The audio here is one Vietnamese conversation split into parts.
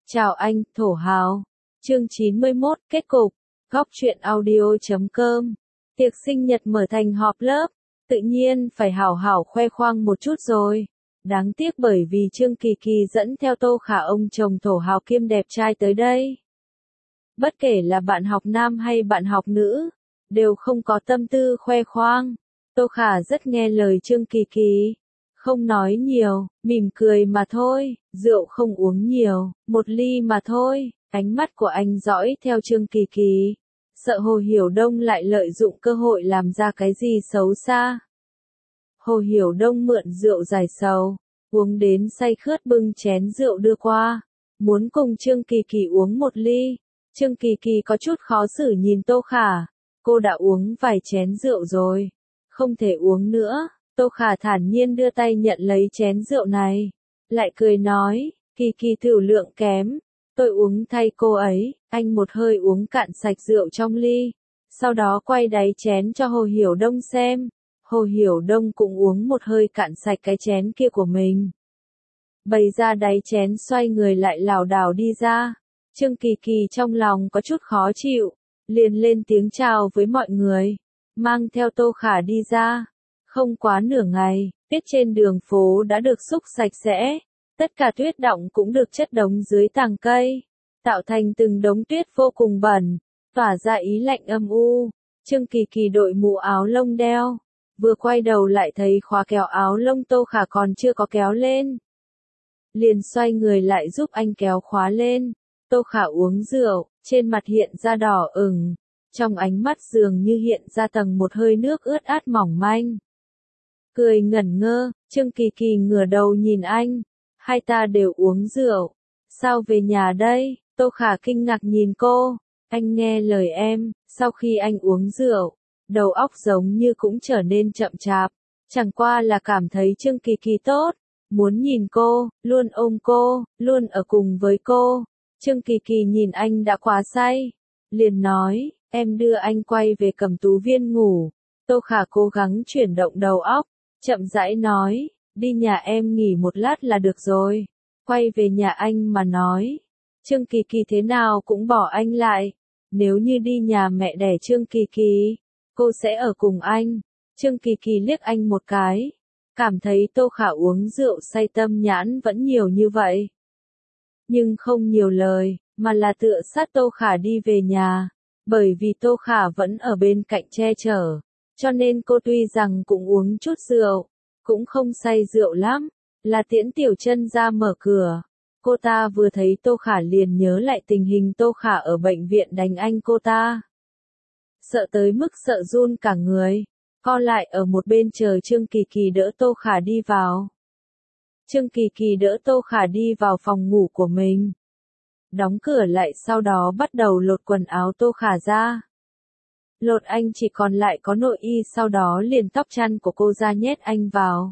Chào anh, Thổ Hào. Chương 91, kết cục. Góc truyện audio.com. Tiệc sinh nhật mở thành họp lớp, tự nhiên phải hảo hảo khoe khoang một chút rồi. Đáng tiếc bởi vì Trương Kỳ Kỳ dẫn theo Tô Khả ông chồng Thổ Hào kiêm đẹp trai tới đây. Bất kể là bạn học nam hay bạn học nữ, đều không có tâm tư khoe khoang. Tô Khả rất nghe lời Trương Kỳ Kỳ. Không nói nhiều, mỉm cười mà thôi, rượu không uống nhiều, một ly mà thôi. Ánh mắt của anh dõi theo Trương Kỳ Kỳ, sợ Hồ Hiểu Đông lại lợi dụng cơ hội làm ra cái gì xấu xa. Hồ Hiểu Đông mượn rượu giải sầu, uống đến say khướt bưng chén rượu đưa qua, muốn cùng Trương Kỳ Kỳ uống một ly. Trương Kỳ Kỳ có chút khó xử nhìn Tô Khả, cô đã uống vài chén rượu rồi, không thể uống nữa. Tô Khả thản nhiên đưa tay nhận lấy chén rượu này, lại cười nói, Kỳ Kỳ tiểu lượng kém, tôi uống thay cô ấy. Anh một hơi uống cạn sạch rượu trong ly, sau đó quay đáy chén cho Hồ Hiểu Đông xem. Hồ Hiểu Đông cũng uống một hơi cạn sạch cái chén kia của mình. Bày ra đáy chén xoay người lại lảo đảo đi ra. Trương Kỳ Kỳ trong lòng có chút khó chịu, liền lên tiếng chào với mọi người, mang theo Tô Khả đi ra. Không quá nửa ngày, tuyết trên đường phố đã được xúc sạch sẽ, tất cả tuyết đọng cũng được chất đống dưới tàng cây, tạo thành từng đống tuyết vô cùng bẩn, tỏa ra ý lạnh âm u. Trương Kỳ Kỳ đội mũ áo lông đeo, vừa quay đầu lại thấy khóa kéo áo lông Tô Khả còn chưa có kéo lên. Liền xoay người lại giúp anh kéo khóa lên. Tô Khả uống rượu, trên mặt hiện ra đỏ ửng, trong ánh mắt dường như hiện ra tầng một hơi nước ướt át mỏng manh. Cười ngẩn ngơ, Trương Kỳ Kỳ ngửa đầu nhìn anh, hai ta đều uống rượu, sao về nhà đây? Tô Khả kinh ngạc nhìn cô, anh nghe lời em, sau khi anh uống rượu, đầu óc giống như cũng trở nên chậm chạp, chẳng qua là cảm thấy Trương Kỳ Kỳ tốt, muốn nhìn cô, luôn ôm cô, luôn ở cùng với cô. Trương Kỳ Kỳ nhìn anh đã quá say, liền nói, em đưa anh quay về Cẩm Tú Viên ngủ. Tô Khả cố gắng chuyển động đầu óc, chậm rãi nói, đi nhà em nghỉ một lát là được rồi, quay về nhà anh mà nói. Trương Kỳ Kỳ thế nào cũng bỏ anh lại, nếu như đi nhà mẹ đẻ Trương Kỳ Kỳ, cô sẽ ở cùng anh. Trương Kỳ Kỳ liếc anh một cái, cảm thấy Tô Khả uống rượu say tâm nhãn vẫn nhiều như vậy. Nhưng không nhiều lời, mà là tựa sát Tô Khả đi về nhà, bởi vì Tô Khả vẫn ở bên cạnh che chở. Cho nên cô tuy rằng cũng uống chút rượu, cũng không say rượu lắm, là Tiễn Tiểu Chân ra mở cửa. Cô ta vừa thấy Tô Khả liền nhớ lại tình hình Tô Khả ở bệnh viện đánh anh cô ta. Sợ tới mức sợ run cả người, co lại ở một bên chờ Trương Kỳ Kỳ đỡ Tô Khả đi vào. Trương Kỳ Kỳ đỡ Tô Khả đi vào phòng ngủ của mình, đóng cửa lại sau đó bắt đầu lột quần áo Tô Khả ra. Lột anh chỉ còn lại có nội y, sau đó liền tóc chăn của cô ra nhét anh vào.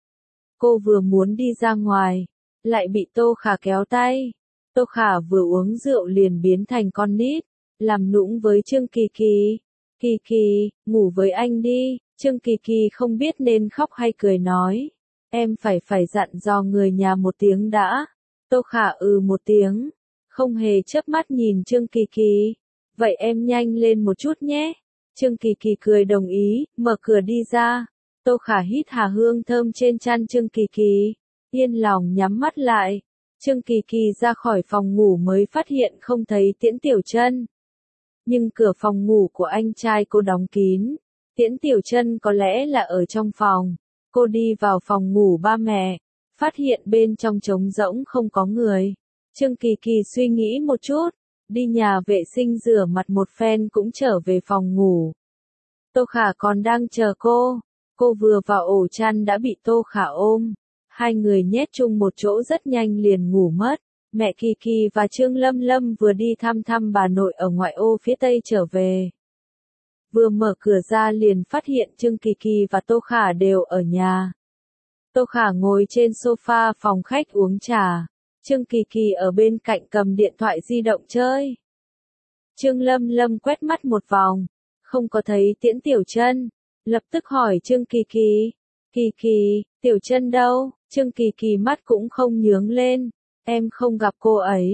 Cô vừa muốn đi ra ngoài, lại bị Tô Khả kéo tay. Tô Khả vừa uống rượu liền biến thành con nít, làm nũng với Trương Kỳ Kỳ. Kỳ Kỳ, ngủ với anh đi. Trương Kỳ Kỳ không biết nên khóc hay cười nói, em phải dặn dò người nhà một tiếng đã. Tô Khả một tiếng, không hề chớp mắt nhìn Trương Kỳ Kỳ. Vậy em nhanh lên một chút nhé. Trương Kỳ Kỳ cười đồng ý, mở cửa đi ra. Tô Khả hít hà hương thơm trên trán Trương Kỳ Kỳ, yên lòng nhắm mắt lại. Trương Kỳ Kỳ ra khỏi phòng ngủ mới phát hiện không thấy Tiễn Tiểu Chân. Nhưng cửa phòng ngủ của anh trai cô đóng kín, Tiễn Tiểu Chân có lẽ là ở trong phòng. Cô đi vào phòng ngủ ba mẹ, phát hiện bên trong trống rỗng không có người. Trương Kỳ Kỳ suy nghĩ một chút, đi nhà vệ sinh rửa mặt một phen cũng trở về phòng ngủ. Tô Khả còn đang chờ cô vừa vào ổ chăn đã bị Tô Khả ôm. Hai người nhét chung một chỗ rất nhanh liền ngủ mất. Mẹ Kỳ Kỳ và Trương Lâm Lâm vừa đi thăm bà nội ở ngoại ô phía Tây trở về. Vừa mở cửa ra liền phát hiện Trương Kỳ Kỳ và Tô Khả đều ở nhà. Tô Khả ngồi trên sofa phòng khách uống trà. Trương Kỳ Kỳ ở bên cạnh cầm điện thoại di động chơi. Trương Lâm Lâm quét mắt một vòng, không có thấy Tiễn Tiểu Chân, lập tức hỏi Trương Kỳ Kỳ, Kỳ Kỳ, Tiểu Chân đâu? Trương Kỳ Kỳ mắt cũng không nhướng lên, em không gặp cô ấy.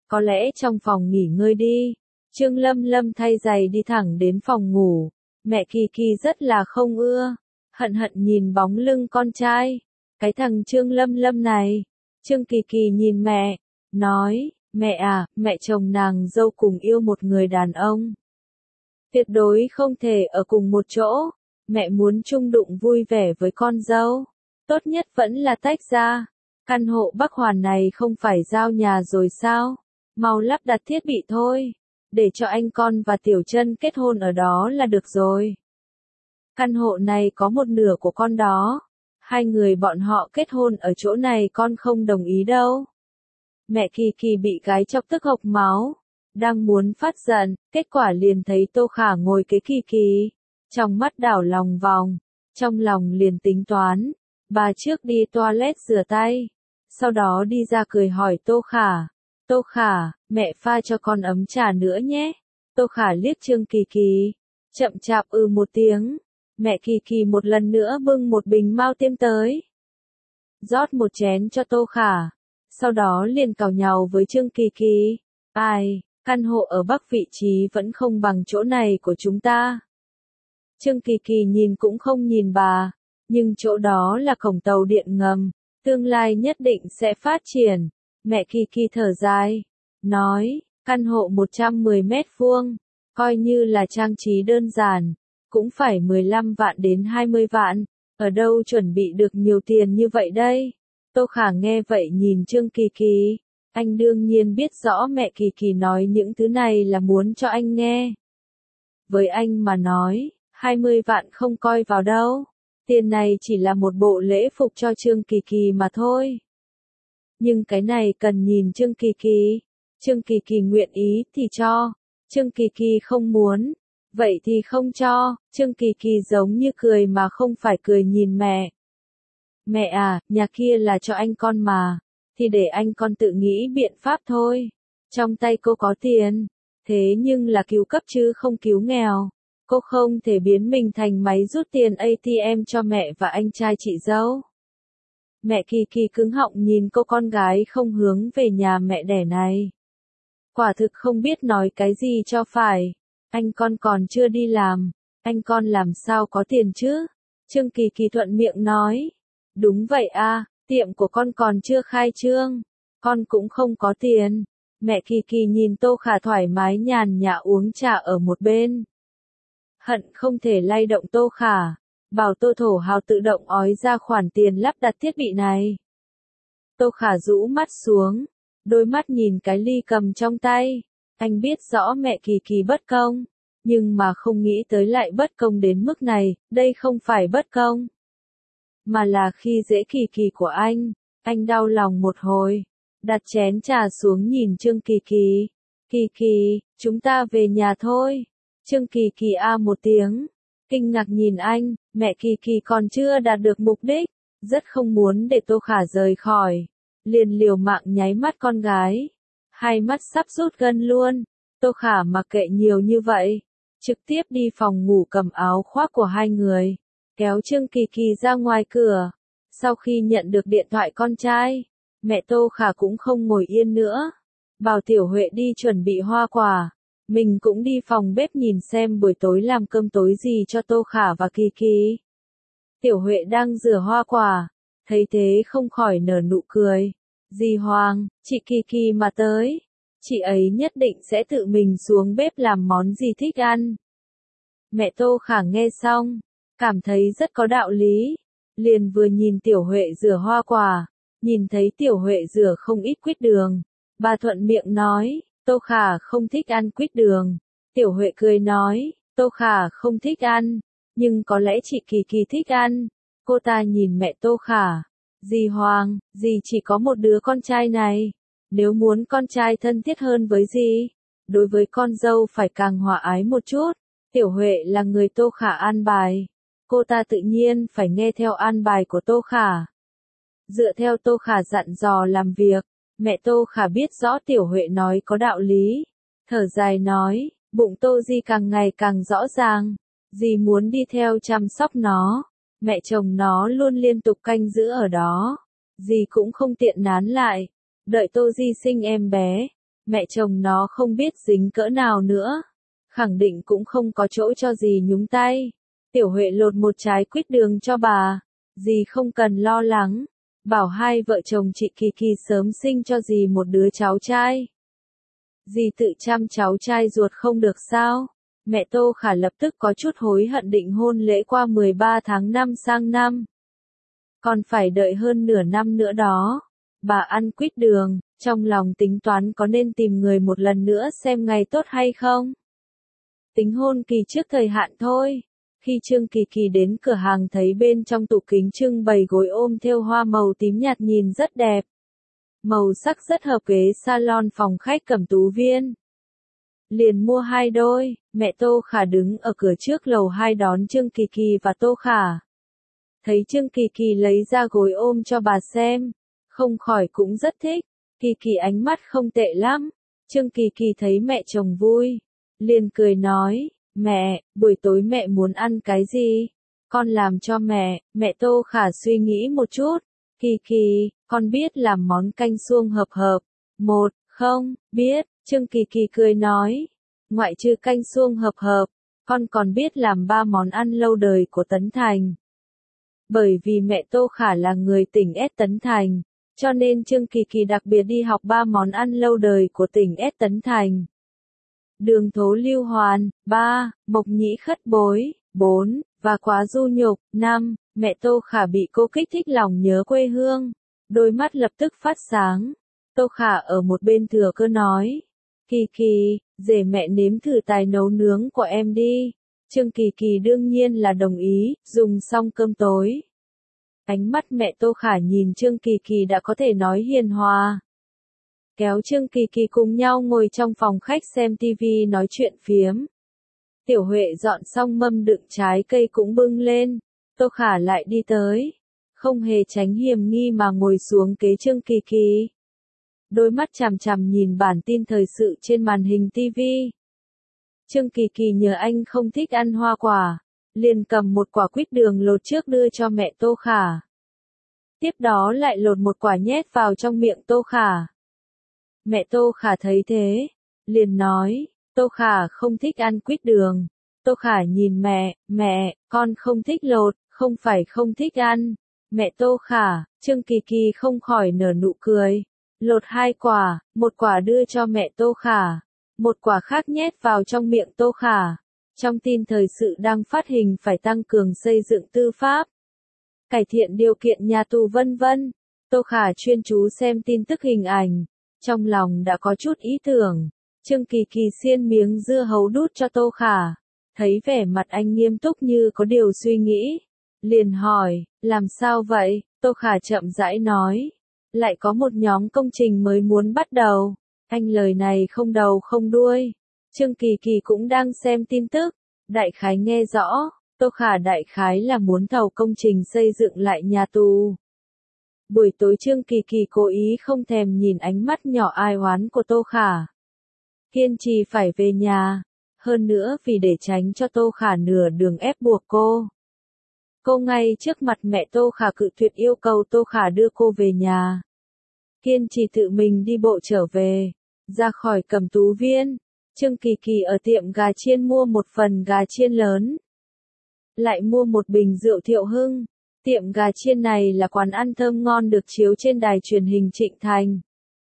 có lẽ trong phòng nghỉ ngơi đi. Trương Lâm Lâm thay giày đi thẳng đến phòng ngủ. Mẹ Kỳ Kỳ rất là không ưa, hận hận nhìn bóng lưng con trai. Cái thằng Trương Lâm Lâm này. Trương Kỳ Kỳ nhìn mẹ, nói, mẹ à, mẹ chồng nàng dâu cùng yêu một người đàn ông. Tuyệt đối không thể ở cùng một chỗ. Mẹ muốn chung đụng vui vẻ với con dâu. Tốt nhất vẫn là tách ra. Căn hộ Bắc Hoàn này không phải giao nhà rồi sao? Mau lắp đặt thiết bị thôi. Để cho anh con và Tiểu Chân kết hôn ở đó là được rồi. Căn hộ này có một nửa của con đó. Hai người bọn họ kết hôn ở chỗ này con không đồng ý đâu. Mẹ Kỳ Kỳ bị gái chọc tức hộc máu. Đang muốn phát giận, kết quả liền thấy Tô Khả ngồi kế Kỳ Kỳ. Trong mắt đảo lòng vòng. Trong lòng liền tính toán. Bà trước đi toilet rửa tay. Sau đó đi ra cười hỏi Tô Khả. Tô Khả, mẹ pha cho con ấm trà nữa nhé. Tô Khả liếc Trương Kỳ Kỳ. Chậm chạp một tiếng. Mẹ Kỳ Kỳ một lần nữa bưng một bình mao tiêm tới. Rót một chén cho Tô Khả. Sau đó liền cào nhàu với Trương Kỳ Kỳ. Ai, căn hộ ở Bắc vị trí vẫn không bằng chỗ này của chúng ta. Trương Kỳ Kỳ nhìn cũng không nhìn bà. Nhưng chỗ đó là cổng tàu điện ngầm. Tương lai nhất định sẽ phát triển. Mẹ Kỳ Kỳ thở dài. Nói, căn hộ 110 mét vuông. Coi như là trang trí đơn giản. Cũng phải 15 vạn đến 20 vạn. Ở đâu chuẩn bị được nhiều tiền như vậy đây? Tô Khả nghe vậy nhìn Trương Kỳ Kỳ. Anh đương nhiên biết rõ mẹ Kỳ Kỳ nói những thứ này là muốn cho anh nghe. Với anh mà nói, 20 vạn không coi vào đâu. Tiền này chỉ là một bộ lễ phục cho Trương Kỳ Kỳ mà thôi. Nhưng cái này cần nhìn Trương Kỳ Kỳ. Trương Kỳ Kỳ nguyện ý thì cho. Trương Kỳ Kỳ không muốn. Vậy thì không cho. Trương Kỳ Kỳ giống như cười mà không phải cười nhìn mẹ. Mẹ à, nhà kia là cho anh con mà. Thì để anh con tự nghĩ biện pháp thôi. Trong tay cô có tiền. Thế nhưng là cứu cấp chứ không cứu nghèo. Cô không thể biến mình thành máy rút tiền ATM cho mẹ và anh trai chị dâu. Mẹ Kỳ Kỳ cứng họng nhìn cô con gái không hướng về nhà mẹ đẻ này. Quả thực không biết nói cái gì cho phải. Anh con còn chưa đi làm. Anh con làm sao có tiền chứ? Trương Kỳ Kỳ thuận miệng nói. Đúng vậy à, tiệm của con còn chưa khai trương. Con cũng không có tiền. Mẹ Kỳ Kỳ nhìn Tô Khả thoải mái nhàn nhã uống trà ở một bên. Hận không thể lay động Tô Khả. Bảo Tô thổ hào tự động ói ra khoản tiền lắp đặt thiết bị này. Tô Khả rũ mắt xuống. Đôi mắt nhìn cái ly cầm trong tay. Anh biết rõ mẹ Kỳ Kỳ bất công. Nhưng mà không nghĩ tới lại bất công đến mức này. Đây không phải bất công. Mà là khi dễ Kỳ Kỳ của anh. Anh đau lòng một hồi. Đặt chén trà xuống nhìn Trương Kỳ Kỳ. Kỳ Kỳ, chúng ta về nhà thôi. Trương Kỳ Kỳ một tiếng. Kinh ngạc nhìn anh, mẹ Kỳ Kỳ còn chưa đạt được mục đích. Rất không muốn để Tô Khả rời khỏi. Liền liều mạng nháy mắt con gái. Hai mắt sắp rút gân luôn. Tô Khả mặc kệ nhiều như vậy. Trực tiếp đi phòng ngủ cầm áo khoác của hai người. Kéo Trương Kỳ Kỳ ra ngoài cửa. Sau khi nhận được điện thoại con trai, mẹ Tô Khả cũng không ngồi yên nữa. Bảo Tiểu Huệ đi chuẩn bị hoa quả. Mình cũng đi phòng bếp nhìn xem buổi tối làm cơm tối gì cho Tô Khả và Kỳ Kỳ. Tiểu Huệ đang rửa hoa quả. Thấy thế không khỏi nở nụ cười. Dì Hoàng, chị Kỳ Kỳ mà tới. Chị ấy nhất định sẽ tự mình xuống bếp làm món gì thích ăn. Mẹ Tô Khả nghe xong, cảm thấy rất có đạo lý. Liền vừa nhìn Tiểu Huệ rửa hoa quả. Nhìn thấy Tiểu Huệ rửa không ít quýt đường. Bà thuận miệng nói, Tô Khả không thích ăn quýt đường. Tiểu Huệ cười nói, Tô Khả không thích ăn. Nhưng có lẽ chị Kỳ Kỳ thích ăn. Cô ta nhìn mẹ Tô Khả. Dì Hoàng, dì chỉ có một đứa con trai này. Nếu muốn con trai thân thiết hơn với dì, đối với con dâu phải càng hòa ái một chút. Tiểu Huệ là người Tô Khả an bài. Cô ta tự nhiên phải nghe theo an bài của Tô Khả. Dựa theo Tô Khả dặn dò làm việc, mẹ Tô Khả biết rõ Tiểu Huệ nói có đạo lý. Thở dài nói, bụng Tô Di càng ngày càng rõ ràng. Dì muốn đi theo chăm sóc nó. Mẹ chồng nó luôn liên tục canh giữ ở đó. Dì cũng không tiện nán lại. Đợi Tô Di sinh em bé. mẹ chồng nó không biết dính cỡ nào nữa. Khẳng định cũng không có chỗ cho dì nhúng tay. Tiểu Huệ lột một trái quýt đường cho bà. Dì không cần lo lắng. Bảo hai vợ chồng chị Kỳ Kỳ sớm sinh cho dì một đứa cháu trai. Dì tự chăm cháu trai ruột không được sao? Mẹ Tô Khả lập tức có chút hối hận định hôn lễ qua 13 tháng 5 sang năm. Còn phải đợi hơn nửa năm nữa đó. Bà ăn quýt đường, trong lòng tính toán có nên tìm người một lần nữa xem ngày tốt hay không. Tính hôn kỳ trước thời hạn thôi. Khi Trương Kỳ Kỳ đến cửa hàng thấy bên trong tủ kính trưng bày gối ôm thêu hoa màu tím nhạt nhìn rất đẹp. Màu sắc rất hợp ghế salon phòng khách Cẩm Tú Viên. Liền mua 2 đôi, mẹ Tô Khả đứng ở cửa trước lầu 2 đón Trương Kỳ Kỳ và Tô Khả. Thấy Trương Kỳ Kỳ lấy ra gối ôm cho bà xem, không khỏi cũng rất thích. Kỳ Kỳ ánh mắt không tệ lắm. Trương Kỳ Kỳ thấy mẹ chồng vui, liền cười nói, mẹ, buổi tối mẹ muốn ăn cái gì? Con làm cho mẹ. Mẹ Tô Khả suy nghĩ một chút. Kỳ Kỳ, con biết làm món canh suông hợp hợp. Không, biết. Trương Kỳ Kỳ cười nói, ngoại trừ canh suông hợp hợp, con còn biết làm 3 món ăn lâu đời của Tấn Thành. Bởi vì mẹ Tô Khả là người tỉnh S Tấn Thành, cho nên Trương Kỳ Kỳ đặc biệt đi học 3 món ăn lâu đời của tỉnh S Tấn Thành. Đường thố lưu hoàn, 3, mộc nhĩ khất bối, 4, và quá du nhục, 5, mẹ Tô Khả bị cô kích thích lòng nhớ quê hương. Đôi mắt lập tức phát sáng. Tô Khả ở một bên thừa cơ nói, Kỳ Kỳ, để mẹ nếm thử tài nấu nướng của em đi. Trương Kỳ Kỳ đương nhiên là đồng ý, dùng xong cơm tối. Ánh mắt mẹ Tô Khả nhìn Trương Kỳ Kỳ đã có thể nói hiền hòa. Kéo Trương Kỳ Kỳ cùng nhau ngồi trong phòng khách xem tivi nói chuyện phiếm. Tiểu Huệ dọn xong mâm đựng trái cây cũng bưng lên. Tô Khả lại đi tới. Không hề tránh hiểm nghi mà ngồi xuống kế Trương Kỳ Kỳ. Đôi mắt chằm chằm nhìn bản tin thời sự trên màn hình tivi. Trương Kỳ Kỳ nhờ anh không thích ăn hoa quả, liền cầm một quả quýt đường lột trước đưa cho mẹ Tô Khả. Tiếp đó lại lột một quả nhét vào trong miệng Tô Khả. Mẹ Tô Khả thấy thế, liền nói, Tô Khả không thích ăn quýt đường. Tô Khả nhìn mẹ, con không thích lột, không phải không thích ăn. Mẹ Tô Khả, Trương Kỳ Kỳ không khỏi nở nụ cười. Lột 2 quả, một quả đưa cho mẹ Tô Khả, một quả khác nhét vào trong miệng Tô Khả. Trong tin thời sự đang phát hình phải tăng cường xây dựng tư pháp, cải thiện điều kiện nhà tù vân vân. Tô Khả chuyên chú xem tin tức hình ảnh, trong lòng đã có chút ý tưởng. Trương Kỳ Kỳ xiên miếng dưa hấu đút cho Tô Khả, thấy vẻ mặt anh nghiêm túc như có điều suy nghĩ, liền hỏi, làm sao vậy? Tô Khả chậm rãi nói, lại có một nhóm công trình mới muốn bắt đầu. Anh lời này không đầu không đuôi. Trương Kỳ Kỳ cũng đang xem tin tức, đại khái nghe rõ. Tô Khả đại khái là muốn thầu công trình xây dựng lại nhà tù. Buổi tối Trương Kỳ Kỳ cố ý không thèm nhìn ánh mắt nhỏ ai oán của Tô Khả. Kiên trì phải về nhà. Hơn nữa vì để tránh cho Tô Khả nửa đường ép buộc cô. Cô ngay trước mặt mẹ Tô Khả cự tuyệt yêu cầu Tô Khả đưa cô về nhà. Kiên trì tự mình đi bộ trở về. Ra khỏi Cẩm Tú Viên, Trương Kỳ Kỳ ở tiệm gà chiên mua một phần gà chiên lớn. Lại mua một bình rượu Thiệu Hưng. Tiệm gà chiên này là quán ăn thơm ngon được chiếu trên đài truyền hình Trịnh Thành.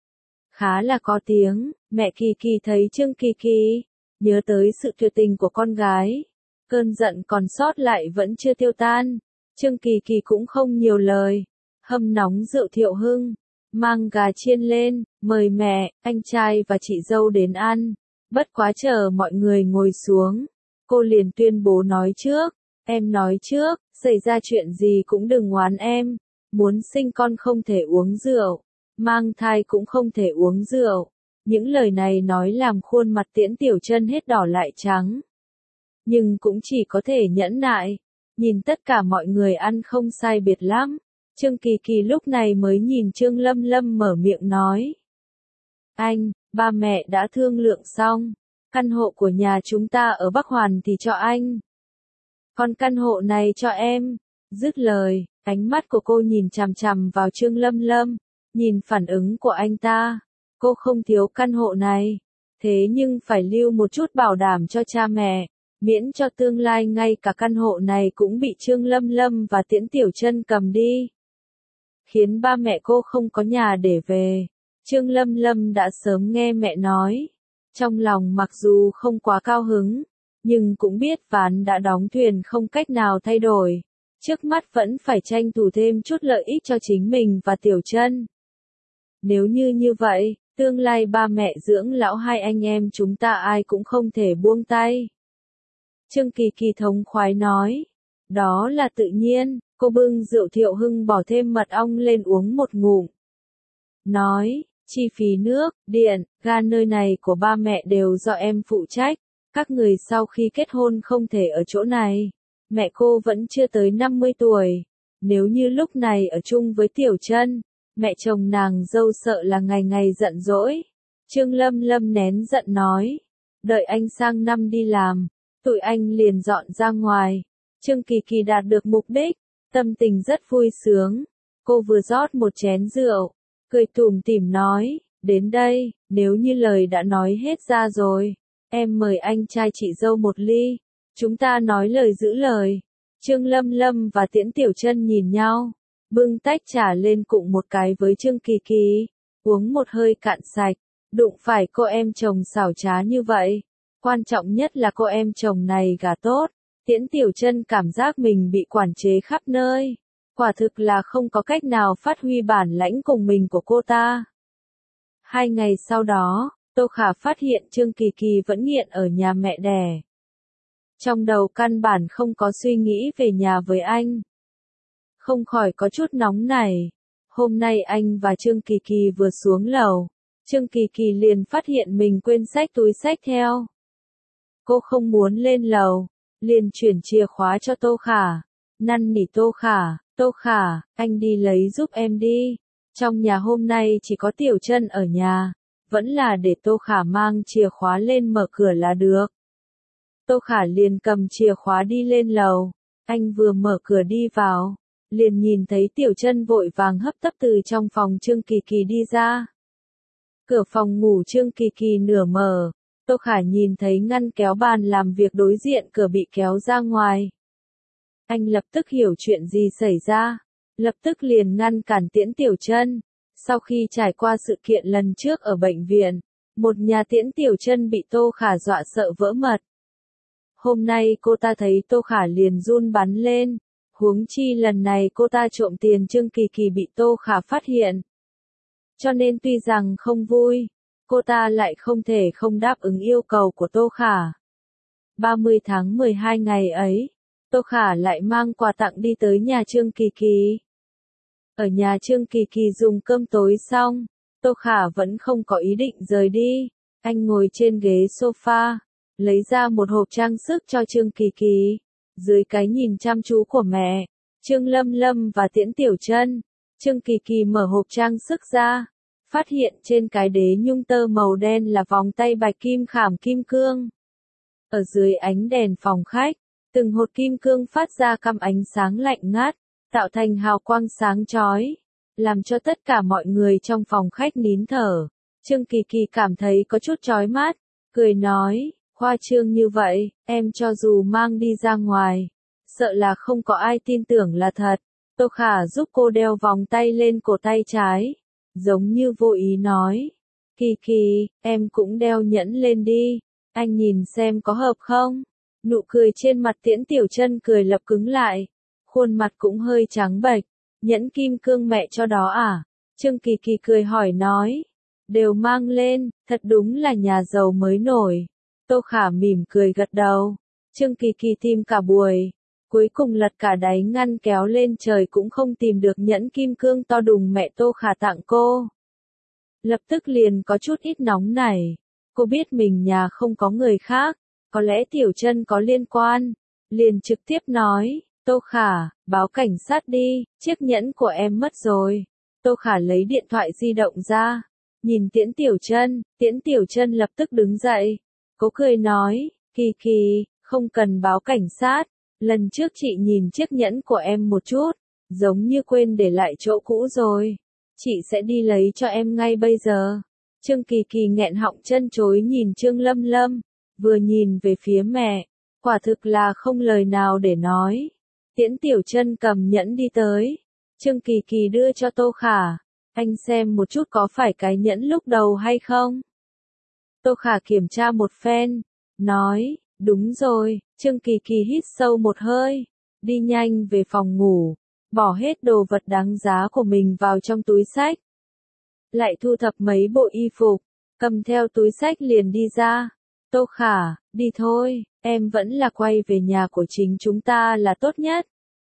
Khá là có tiếng, mẹ Kỳ Kỳ thấy Trương Kỳ Kỳ, nhớ tới sự tuyệt tình của con gái. Cơn giận còn sót lại vẫn chưa tiêu tan. Trương Kỳ Kỳ cũng không nhiều lời. Hâm nóng rượu Thiệu Hưng, mang gà chiên lên, mời mẹ, anh trai và chị dâu đến ăn. Bất quá chờ mọi người ngồi xuống, cô liền tuyên bố nói trước. Em nói trước, xảy ra chuyện gì cũng đừng oán em. Muốn sinh con không thể uống rượu, mang thai cũng không thể uống rượu. Những lời này nói làm khuôn mặt Tiễn Tiểu Chân hết đỏ lại trắng. Nhưng cũng chỉ có thể nhẫn nại. Nhìn tất cả mọi người ăn không sai biệt lắm. Trương Kỳ Kỳ lúc này mới nhìn Trương Lâm Lâm mở miệng nói. Anh, ba mẹ đã thương lượng xong. Căn hộ của nhà chúng ta ở Bắc Hoàn thì cho anh. Còn căn hộ này cho em. Dứt lời, ánh mắt của cô nhìn chằm chằm vào Trương Lâm Lâm. Nhìn phản ứng của anh ta, cô không thiếu căn hộ này. Thế nhưng phải lưu một chút bảo đảm cho cha mẹ, miễn cho tương lai ngay cả căn hộ này cũng bị Trương Lâm Lâm và Tiễn Tiểu Chân cầm đi. Khiến ba mẹ cô không có nhà để về. Trương Lâm Lâm đã sớm nghe mẹ nói. Trong lòng mặc dù không quá cao hứng, nhưng cũng biết ván đã đóng thuyền không cách nào thay đổi. Trước mắt vẫn phải tranh thủ thêm chút lợi ích cho chính mình và Tiểu Chân. Nếu như vậy, tương lai ba mẹ dưỡng lão hai anh em chúng ta ai cũng không thể buông tay. Trương Kỳ Kỳ thống khoái nói. Đó là tự nhiên, cô bưng rượu Thiệu Hưng bỏ thêm mật ong lên uống một ngụm. Nói, chi phí nước, điện, ga nơi này của ba mẹ đều do em phụ trách. Các người sau khi kết hôn không thể ở chỗ này. Mẹ cô vẫn chưa tới 50 tuổi. Nếu như lúc này ở chung với Tiểu Chân, mẹ chồng nàng dâu sợ là ngày ngày giận dỗi. Trương Lâm Lâm nén giận nói. Đợi anh sang năm đi làm, tụi anh liền dọn ra ngoài. Trương Kỳ Kỳ đạt được mục đích, tâm tình rất vui sướng. Cô vừa rót một chén rượu, cười tủm tỉm nói, đến đây, nếu như lời đã nói hết ra rồi, em mời anh trai chị dâu một ly, chúng ta nói lời giữ lời. Trương Lâm Lâm và Tiễn Tiểu Chân nhìn nhau, bưng tách trà lên cụng một cái với Trương Kỳ Kỳ, uống một hơi cạn sạch, đụng phải cô em chồng xảo trá như vậy. Quan trọng nhất là cô em chồng này gả tốt. Tiễn Tiểu Chân cảm giác mình bị quản chế khắp nơi. Quả thực là không có cách nào phát huy bản lãnh cùng mình của cô ta. 2 ngày sau đó, Tô Khả phát hiện Trương Kỳ Kỳ vẫn nghiện ở nhà mẹ đẻ. Trong đầu căn bản không có suy nghĩ về nhà với anh. Không khỏi có chút nóng này. Hôm nay anh và Trương Kỳ Kỳ vừa xuống lầu. Trương Kỳ Kỳ liền phát hiện mình quên xách túi xách theo. Cô không muốn lên lầu, liền chuyển chìa khóa cho Tô Khả. Năn nỉ Tô Khả, anh đi lấy giúp em đi. Trong nhà hôm nay chỉ có Tiểu Chân ở nhà, vẫn là để Tô Khả mang chìa khóa lên mở cửa là được. Tô Khả liền cầm chìa khóa đi lên lầu, anh vừa mở cửa đi vào, liền nhìn thấy Tiểu Chân vội vàng hấp tấp từ trong phòng Trương Kỳ Kỳ đi ra. Cửa phòng ngủ Trương Kỳ Kỳ nửa mở. Tô Khả nhìn thấy ngăn kéo bàn làm việc đối diện cửa bị kéo ra ngoài. Anh lập tức hiểu chuyện gì xảy ra, lập tức liền ngăn cản Tiễn Tiểu Chân. Sau khi trải qua sự kiện lần trước ở bệnh viện, một nhà Tiễn Tiểu Chân bị Tô Khả dọa sợ vỡ mật. Hôm nay cô ta thấy Tô Khả liền run bắn lên, huống chi lần này cô ta trộm tiền Trương Kỳ Kỳ bị Tô Khả phát hiện. Cho nên tuy rằng không vui, cô ta lại không thể không đáp ứng yêu cầu của Tô Khả. 30 tháng 12 ngày ấy, Tô Khả lại mang quà tặng đi tới nhà Trương Kỳ Kỳ. Ở nhà Trương Kỳ Kỳ dùng cơm tối xong, Tô Khả vẫn không có ý định rời đi. Anh ngồi trên ghế sofa, lấy ra một hộp trang sức cho Trương Kỳ Kỳ. Dưới cái nhìn chăm chú của mẹ, Trương Lâm Lâm và Tiễn Tiểu Chân, Trương Kỳ Kỳ mở hộp trang sức ra. Phát hiện trên cái đế nhung tơ màu đen là vòng tay bạch kim khảm kim cương. Ở dưới ánh đèn phòng khách, từng hột kim cương phát ra căm ánh sáng lạnh ngắt, tạo thành hào quang sáng chói, làm cho tất cả mọi người trong phòng khách nín thở. Trương Kỳ Kỳ cảm thấy có chút chói mắt, cười nói, khoa trương như vậy, em cho dù mang đi ra ngoài, sợ là không có ai tin tưởng là thật. Tô Khả giúp cô đeo vòng tay lên cổ tay trái. Giống như vô ý nói, Kỳ Kỳ, em cũng đeo nhẫn lên đi, anh nhìn xem có hợp không? Nụ cười trên mặt Tiễn Tiểu Chân cười lập cứng lại, khuôn mặt cũng hơi trắng bệch, nhẫn kim cương mẹ cho đó à? Trương Kỳ Kỳ cười hỏi nói, đều mang lên, thật đúng là nhà giàu mới nổi. Tô Khả mỉm cười gật đầu, Trương Kỳ Kỳ tìm cả buổi. Cuối cùng lật cả đáy ngăn kéo lên trời cũng không tìm được nhẫn kim cương to đùng mẹ Tô Khả tặng cô. Lập tức liền có chút ít nóng nảy. Cô biết mình nhà không có người khác, có lẽ Tiểu Chân có liên quan. Liền trực tiếp nói, Tô Khả, báo cảnh sát đi, chiếc nhẫn của em mất rồi. Tô Khả lấy điện thoại di động ra, nhìn Tiễn Tiểu Chân lập tức đứng dậy. Cô cười nói, Kỳ Kỳ, không cần báo cảnh sát. Lần trước chị nhìn chiếc nhẫn của em một chút, giống như quên để lại chỗ cũ rồi. Chị sẽ đi lấy cho em ngay bây giờ. Trương Kỳ Kỳ nghẹn họng chân chối nhìn Trương Lâm Lâm, vừa nhìn về phía mẹ, quả thực là không lời nào để nói. Tiễn Tiểu Chân cầm nhẫn đi tới, Trương Kỳ Kỳ đưa cho Tô Khả, anh xem một chút có phải cái nhẫn lúc đầu hay không? Tô Khả kiểm tra một phen, nói, đúng rồi. Trương Kỳ Kỳ hít sâu một hơi, đi nhanh về phòng ngủ, bỏ hết đồ vật đáng giá của mình vào trong túi xách. Lại thu thập mấy bộ y phục, cầm theo túi xách liền đi ra. Tô Khả, đi thôi, em vẫn là quay về nhà của chính chúng ta là tốt nhất.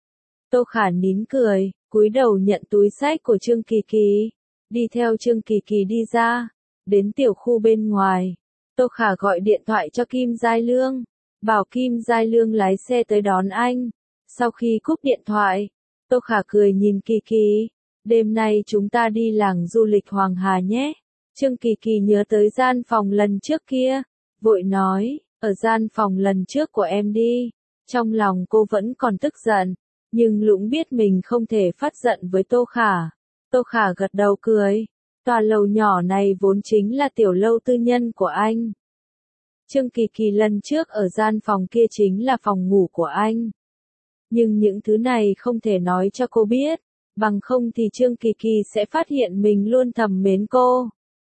Tô Khả nín cười, cúi đầu nhận túi xách của Trương Kỳ Kỳ, đi theo Trương Kỳ Kỳ đi ra, đến tiểu khu bên ngoài. Tô Khả gọi điện thoại cho Kim Giai Lương, bảo Kim Giai Lương lái xe tới đón anh. Sau khi cúp điện thoại, Tô Khả cười nhìn Kỳ Kỳ, đêm nay chúng ta đi làng du lịch Hoàng Hà nhé. Trương Kỳ Kỳ nhớ tới gian phòng lần trước kia, vội nói, ở gian phòng lần trước của em đi. Trong lòng cô vẫn còn tức giận, nhưng lũng biết mình không thể phát giận với Tô Khả. Tô Khả gật đầu cười, tòa lầu nhỏ này vốn chính là tiểu lâu tư nhân của anh. Trương Kỳ Kỳ lần trước ở gian phòng kia chính là phòng ngủ của anh. Nhưng những thứ này không thể nói cho cô biết, bằng không thì Trương Kỳ Kỳ sẽ phát hiện mình luôn thầm mến cô.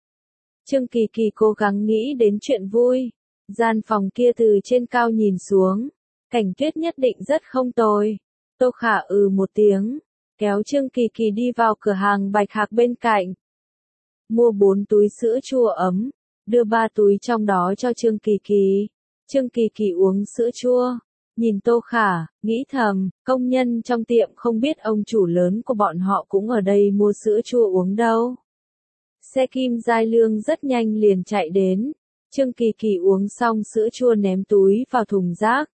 Trương Kỳ Kỳ cố gắng nghĩ đến chuyện vui. Gian phòng kia từ trên cao nhìn xuống, cảnh tuyết nhất định rất không tồi. Tô Khả một tiếng, kéo Trương Kỳ Kỳ đi vào cửa hàng Bạch Hạc bên cạnh. Mua 4 túi sữa chua ấm, đưa 3 túi trong đó cho Trương Kỳ Kỳ. Trương Kỳ Kỳ uống sữa chua, nhìn Tô Khả, nghĩ thầm, công nhân trong tiệm không biết ông chủ lớn của bọn họ cũng ở đây mua sữa chua uống đâu. Xe Kim Giai Lương rất nhanh liền chạy đến. Trương Kỳ Kỳ uống xong sữa chua ném túi vào thùng rác.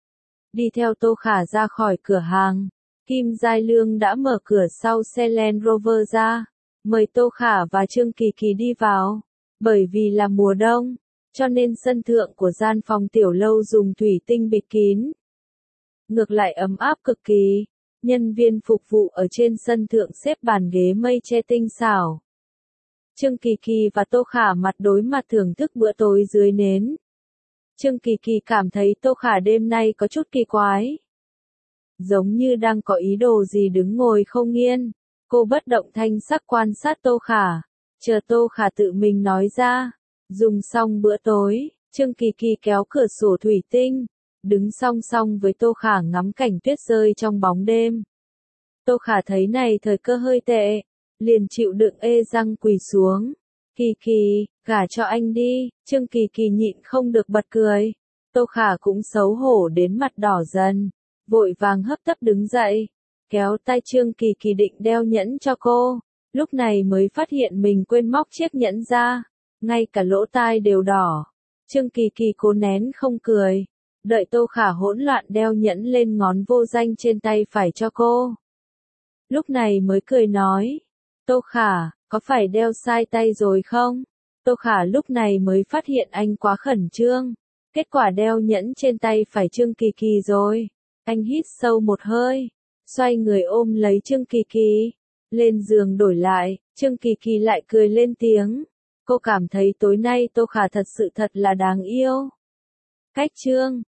Đi theo Tô Khả ra khỏi cửa hàng, Kim Giai Lương đã mở cửa sau xe Land Rover ra, mời Tô Khả và Trương Kỳ Kỳ đi vào. Bởi vì là mùa đông, cho nên sân thượng của gian phòng tiểu lâu dùng thủy tinh bịt kín. Ngược lại ấm áp cực kỳ, nhân viên phục vụ ở trên sân thượng xếp bàn ghế mây che tinh xảo. Trương Kỳ Kỳ và Tô Khả mặt đối mặt thưởng thức bữa tối dưới nến. Trương Kỳ Kỳ cảm thấy Tô Khả đêm nay có chút kỳ quái. Giống như đang có ý đồ gì đứng ngồi không yên. Cô bất động thanh sắc quan sát Tô Khả, chờ Tô Khả tự mình nói ra. Dùng xong bữa tối, Trương Kỳ Kỳ kéo cửa sổ thủy tinh, đứng song song với Tô Khả ngắm cảnh tuyết rơi trong bóng đêm. Tô Khả thấy này thời cơ hơi tệ, liền chịu đựng răng quỳ xuống. Kỳ Kỳ, gả cho anh đi. Trương Kỳ Kỳ nhịn không được bật cười. Tô Khả cũng xấu hổ đến mặt đỏ dần, vội vàng hấp tấp đứng dậy, kéo tay Trương Kỳ Kỳ định đeo nhẫn cho cô, lúc này mới phát hiện mình quên móc chiếc nhẫn ra, ngay cả lỗ tai đều đỏ. Trương Kỳ Kỳ cố nén không cười, đợi Tô Khả hỗn loạn đeo nhẫn lên ngón vô danh trên tay phải cho cô. Lúc này mới cười nói, Tô Khả, có phải đeo sai tay rồi không? Tô Khả lúc này mới phát hiện anh quá khẩn trương, kết quả đeo nhẫn trên tay phải Trương Kỳ Kỳ rồi. Anh hít sâu một hơi, xoay người ôm lấy Trương Kỳ Kỳ, lên giường đổi lại. Trương Kỳ Kỳ lại cười lên tiếng. Cô cảm thấy tối nay Tô Khả thật sự thật là đáng yêu. Cách Trương